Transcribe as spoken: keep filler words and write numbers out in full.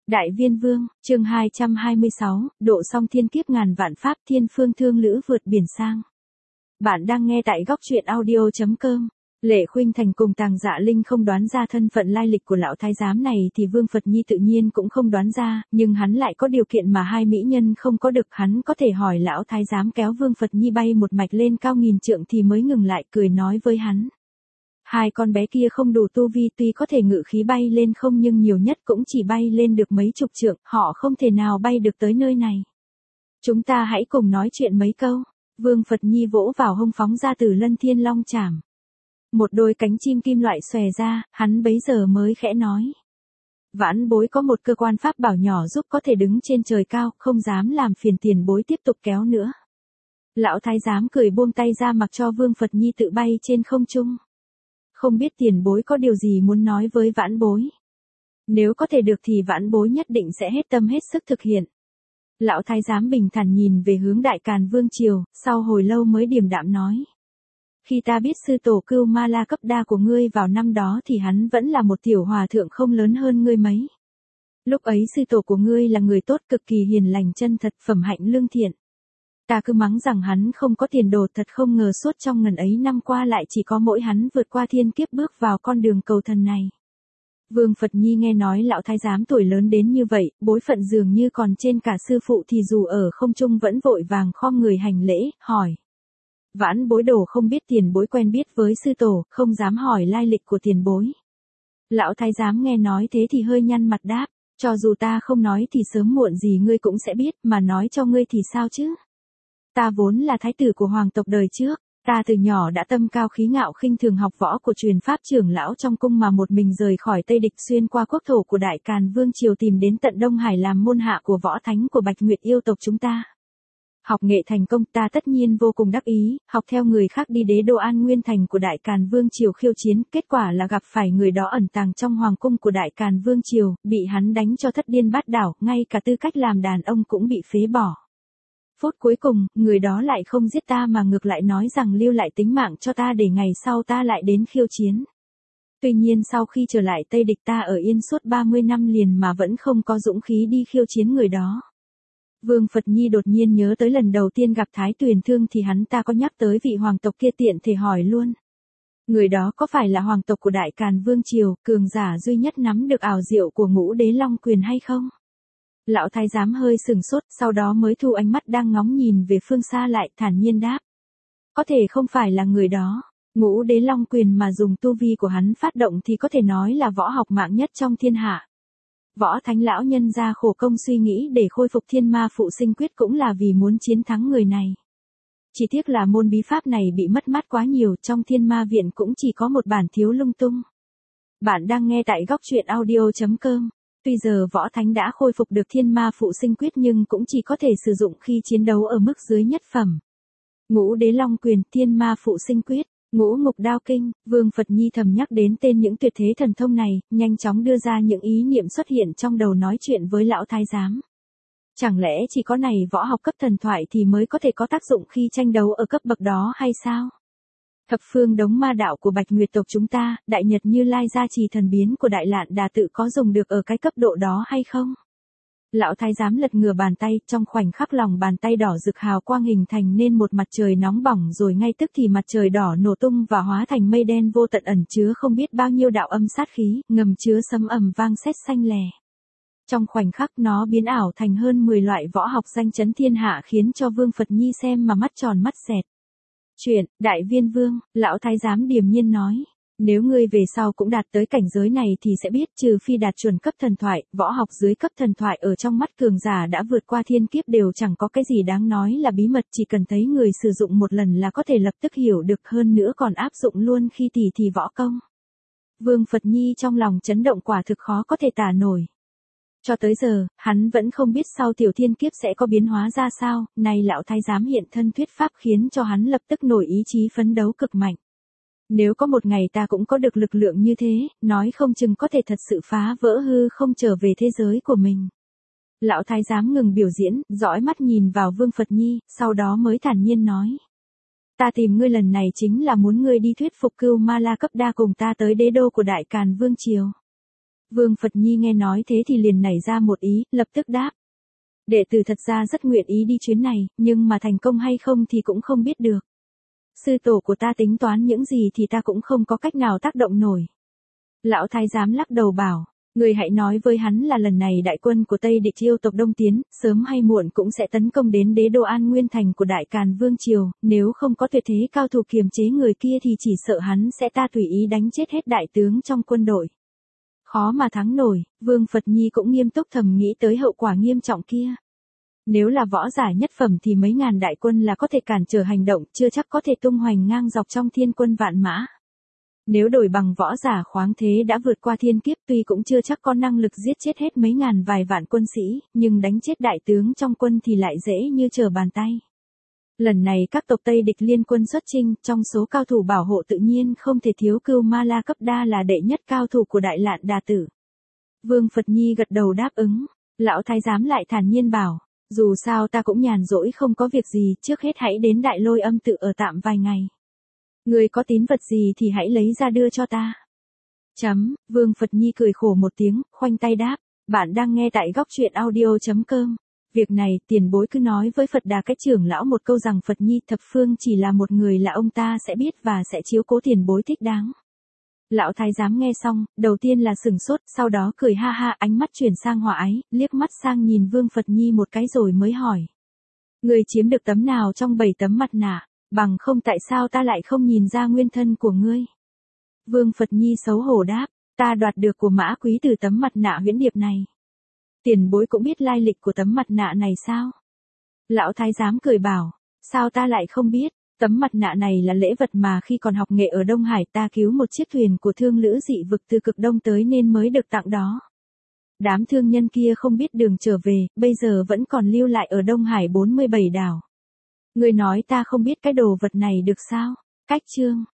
Đại Viên Vương, chương hai trăm hai mươi sáu, độ song thiên kiếp ngàn vạn pháp thiên phương thương lữ vượt biển sang. Bạn đang nghe tại góc truyện audio chấm com. Lệ Khuynh Thành cùng Tàng Dạ Linh không đoán ra thân phận lai lịch của lão thái giám này thì Vương Phật Nhi tự nhiên cũng không đoán ra, nhưng hắn lại có điều kiện mà hai mỹ nhân không có được. Hắn có thể hỏi lão thái giám kéo Vương Phật Nhi bay một mạch lên cao nghìn trượng thì mới ngừng lại, cười nói với hắn. Hai con bé kia không đủ tu vi, tuy có thể ngự khí bay lên không nhưng nhiều nhất cũng chỉ bay lên được mấy chục trượng, họ không thể nào bay được tới nơi này. Chúng ta hãy cùng nói chuyện mấy câu. Vương Phật Nhi vỗ vào hông phóng ra Tử Lân Thiên Long Chảm. Một đôi cánh chim kim loại xòe ra, hắn bấy giờ mới khẽ nói. Vãn bối có một cơ quan pháp bảo nhỏ giúp có thể đứng trên trời cao, không dám làm phiền tiền bối tiếp tục kéo nữa. Lão thái giám cười buông tay ra mặc cho Vương Phật Nhi tự bay trên không trung. Không biết tiền bối có điều gì muốn nói với vãn bối. Nếu có thể được thì vãn bối nhất định sẽ hết tâm hết sức thực hiện. Lão thái giám bình thản nhìn về hướng Đại Càn Vương Triều, sau hồi lâu mới điềm đạm nói. Khi ta biết sư tổ Cưu Ma La cấp đa của ngươi vào năm đó thì hắn vẫn là một tiểu hòa thượng không lớn hơn ngươi mấy. Lúc ấy sư tổ của ngươi là người tốt cực kỳ hiền lành chân thật, phẩm hạnh lương thiện. Ta cứ mắng rằng hắn không có tiền đồ, thật không ngờ suốt trong ngần ấy năm qua lại chỉ có mỗi hắn vượt qua thiên kiếp bước vào con đường cầu thần này. Vương Phật Nhi nghe nói lão thái giám tuổi lớn đến như vậy, bối phận dường như còn trên cả sư phụ thì dù ở không trung vẫn vội vàng khom người hành lễ, hỏi. Vãn bối đồ không biết tiền bối quen biết với sư tổ, không dám hỏi lai lịch của tiền bối. Lão thái giám nghe nói thế thì hơi nhăn mặt đáp, cho dù ta không nói thì sớm muộn gì ngươi cũng sẽ biết, mà nói cho ngươi thì sao chứ? Ta vốn là thái tử của hoàng tộc đời trước, ta từ nhỏ đã tâm cao khí ngạo khinh thường học võ của truyền pháp trưởng lão trong cung mà một mình rời khỏi Tây Địch xuyên qua quốc thổ của Đại Càn Vương Triều tìm đến tận Đông Hải làm môn hạ của võ thánh của Bạch Nguyệt yêu tộc chúng ta. Học nghệ thành công, ta tất nhiên vô cùng đắc ý, học theo người khác đi đế đô An Nguyên Thành của Đại Càn Vương Triều khiêu chiến, kết quả là gặp phải người đó ẩn tàng trong hoàng cung của Đại Càn Vương Triều, bị hắn đánh cho thất điên bát đảo, ngay cả tư cách làm đàn ông cũng bị phế bỏ. Phút cuối cùng, người đó lại không giết ta mà ngược lại nói rằng lưu lại tính mạng cho ta để ngày sau ta lại đến khiêu chiến. Tuy nhiên sau khi trở lại Tây Địch ta ở yên suốt ba mươi năm liền mà vẫn không có dũng khí đi khiêu chiến người đó. Vương Phật Nhi đột nhiên nhớ tới lần đầu tiên gặp Thái Tuyền Thương thì hắn ta có nhắc tới vị hoàng tộc kia, tiện thể hỏi luôn. Người đó có phải là hoàng tộc của Đại Càn Vương Triều, cường giả duy nhất nắm được ảo diệu của Ngũ Đế Long Quyền hay không? Lão thái giám hơi sừng sốt, sau đó mới thu ánh mắt đang ngóng nhìn về phương xa lại, thản nhiên đáp. Có thể không phải là người đó. Ngũ Đế Long Quyền mà dùng tu vi của hắn phát động thì có thể nói là võ học mạng nhất trong thiên hạ. Võ thánh lão nhân ra khổ công suy nghĩ để khôi phục Thiên Ma Phụ Sinh Quyết cũng là vì muốn chiến thắng người này. Chỉ tiếc là môn bí pháp này bị mất mát quá nhiều, trong Thiên Ma Viện cũng chỉ có một bản thiếu lung tung. Bạn đang nghe tại góc truyện audio chấm com. Tuy giờ võ thánh đã khôi phục được Thiên Ma Phụ Sinh Quyết nhưng cũng chỉ có thể sử dụng khi chiến đấu ở mức dưới nhất phẩm. Ngũ Đế Long Quyền, Thiên Ma Phụ Sinh Quyết, Ngũ Ngục Đao Kinh, Vương Phật Nhi thầm nhắc đến tên những tuyệt thế thần thông này, nhanh chóng đưa ra những ý niệm xuất hiện trong đầu nói chuyện với lão thái giám. Chẳng lẽ chỉ có này võ học cấp thần thoại thì mới có thể có tác dụng khi tranh đấu ở cấp bậc đó hay sao? Thập phương đống ma đạo của Bạch Nguyệt tộc chúng ta, Đại Nhật Như Lai gia trì thần biến của Đại Lạn Đà tự có dùng được ở cái cấp độ đó hay không? Lão thái giám lật ngửa bàn tay, trong khoảnh khắc lòng bàn tay đỏ rực hào quang hình thành nên một mặt trời nóng bỏng, rồi ngay tức thì mặt trời đỏ nổ tung và hóa thành mây đen vô tận ẩn chứa không biết bao nhiêu đạo âm sát khí, ngầm chứa sấm ầm vang sét xanh lè. Trong khoảnh khắc nó biến ảo thành hơn mười loại võ học danh chấn thiên hạ khiến cho Vương Phật Nhi xem mà mắt tròn mắt dẹt. Chuyện, Đại Viên Vương, lão thái giám điềm nhiên nói. Nếu ngươi về sau cũng đạt tới cảnh giới này thì sẽ biết trừ phi đạt chuẩn cấp thần thoại, võ học dưới cấp thần thoại ở trong mắt cường giả đã vượt qua thiên kiếp đều chẳng có cái gì đáng nói là bí mật, chỉ cần thấy người sử dụng một lần là có thể lập tức hiểu được, hơn nữa còn áp dụng luôn khi tỉ thí võ công. Vương Phật Nhi trong lòng chấn động quả thực khó có thể tả nổi. Cho tới giờ, hắn vẫn không biết sau tiểu thiên kiếp sẽ có biến hóa ra sao, nay lão thái giám hiện thân thuyết pháp khiến cho hắn lập tức nổi ý chí phấn đấu cực mạnh. Nếu có một ngày ta cũng có được lực lượng như thế, nói không chừng có thể thật sự phá vỡ hư không trở về thế giới của mình. Lão thái giám ngừng biểu diễn, dõi mắt nhìn vào Vương Phật Nhi, sau đó mới thản nhiên nói. Ta tìm ngươi lần này chính là muốn ngươi đi thuyết phục Cưu Ma La cấp đa cùng ta tới đế đô của Đại Càn Vương Triều. Vương Phật Nhi nghe nói thế thì liền nảy ra một ý, lập tức đáp. Đệ tử thật ra rất nguyện ý đi chuyến này, nhưng mà thành công hay không thì cũng không biết được. Sư tổ của ta tính toán những gì thì ta cũng không có cách nào tác động nổi. Lão thái giám lắc đầu bảo, người hãy nói với hắn là lần này đại quân của Tây địch yêu tộc đông tiến, sớm hay muộn cũng sẽ tấn công đến đế đô An Nguyên Thành của Đại Càn Vương Triều, nếu không có tuyệt thế cao thủ kiềm chế người kia thì chỉ sợ hắn sẽ ta tùy ý đánh chết hết đại tướng trong quân đội. Khó mà thắng nổi, Vương Phật Nhi cũng nghiêm túc thầm nghĩ tới hậu quả nghiêm trọng kia. Nếu là võ giả nhất phẩm thì mấy ngàn đại quân là có thể cản trở hành động, chưa chắc có thể tung hoành ngang dọc trong thiên quân vạn mã. Nếu đổi bằng võ giả khoáng thế đã vượt qua thiên kiếp tuy cũng chưa chắc có năng lực giết chết hết mấy ngàn vài vạn quân sĩ, nhưng đánh chết đại tướng trong quân thì lại dễ như trở bàn tay. Lần này các tộc Tây địch liên quân xuất chinh, trong số cao thủ bảo hộ tự nhiên không thể thiếu Cưu Ma La Cấp Đa là đệ nhất cao thủ của Đại Lạn Đà Tử. Vương Phật Nhi gật đầu đáp ứng, lão thái giám lại thản nhiên bảo, dù sao ta cũng nhàn rỗi không có việc gì, trước hết hãy đến Đại Lôi Âm tự ở tạm vài ngày. Người có tín vật gì thì hãy lấy ra đưa cho ta. Chấm, Vương Phật Nhi cười khổ một tiếng, khoanh tay đáp, bạn đang nghe tại góc truyện audio.com. Việc này, tiền bối cứ nói với Phật Đà Cách trưởng lão một câu rằng Phật Nhi thập phương chỉ là một người là ông ta sẽ biết và sẽ chiếu cố tiền bối thích đáng. Lão thái giám nghe xong, đầu tiên là sửng sốt, sau đó cười ha ha, ánh mắt chuyển sang hòa ái, liếc mắt sang nhìn Vương Phật Nhi một cái rồi mới hỏi. Người chiếm được tấm nào trong bảy tấm mặt nạ, bằng không tại sao ta lại không nhìn ra nguyên thân của ngươi? Vương Phật Nhi xấu hổ đáp, ta đoạt được của Mã Quý từ tấm mặt nạ huyễn điệp này. Tiền bối cũng biết lai lịch của tấm mặt nạ này sao? Lão thái giám cười bảo, sao ta lại không biết, tấm mặt nạ này là lễ vật mà khi còn học nghệ ở Đông Hải ta cứu một chiếc thuyền của thương lữ dị vực từ cực đông tới nên mới được tặng đó. Đám thương nhân kia không biết đường trở về, bây giờ vẫn còn lưu lại ở Đông Hải bốn mươi bảy đảo. Người nói ta không biết cái đồ vật này được sao? Cách chương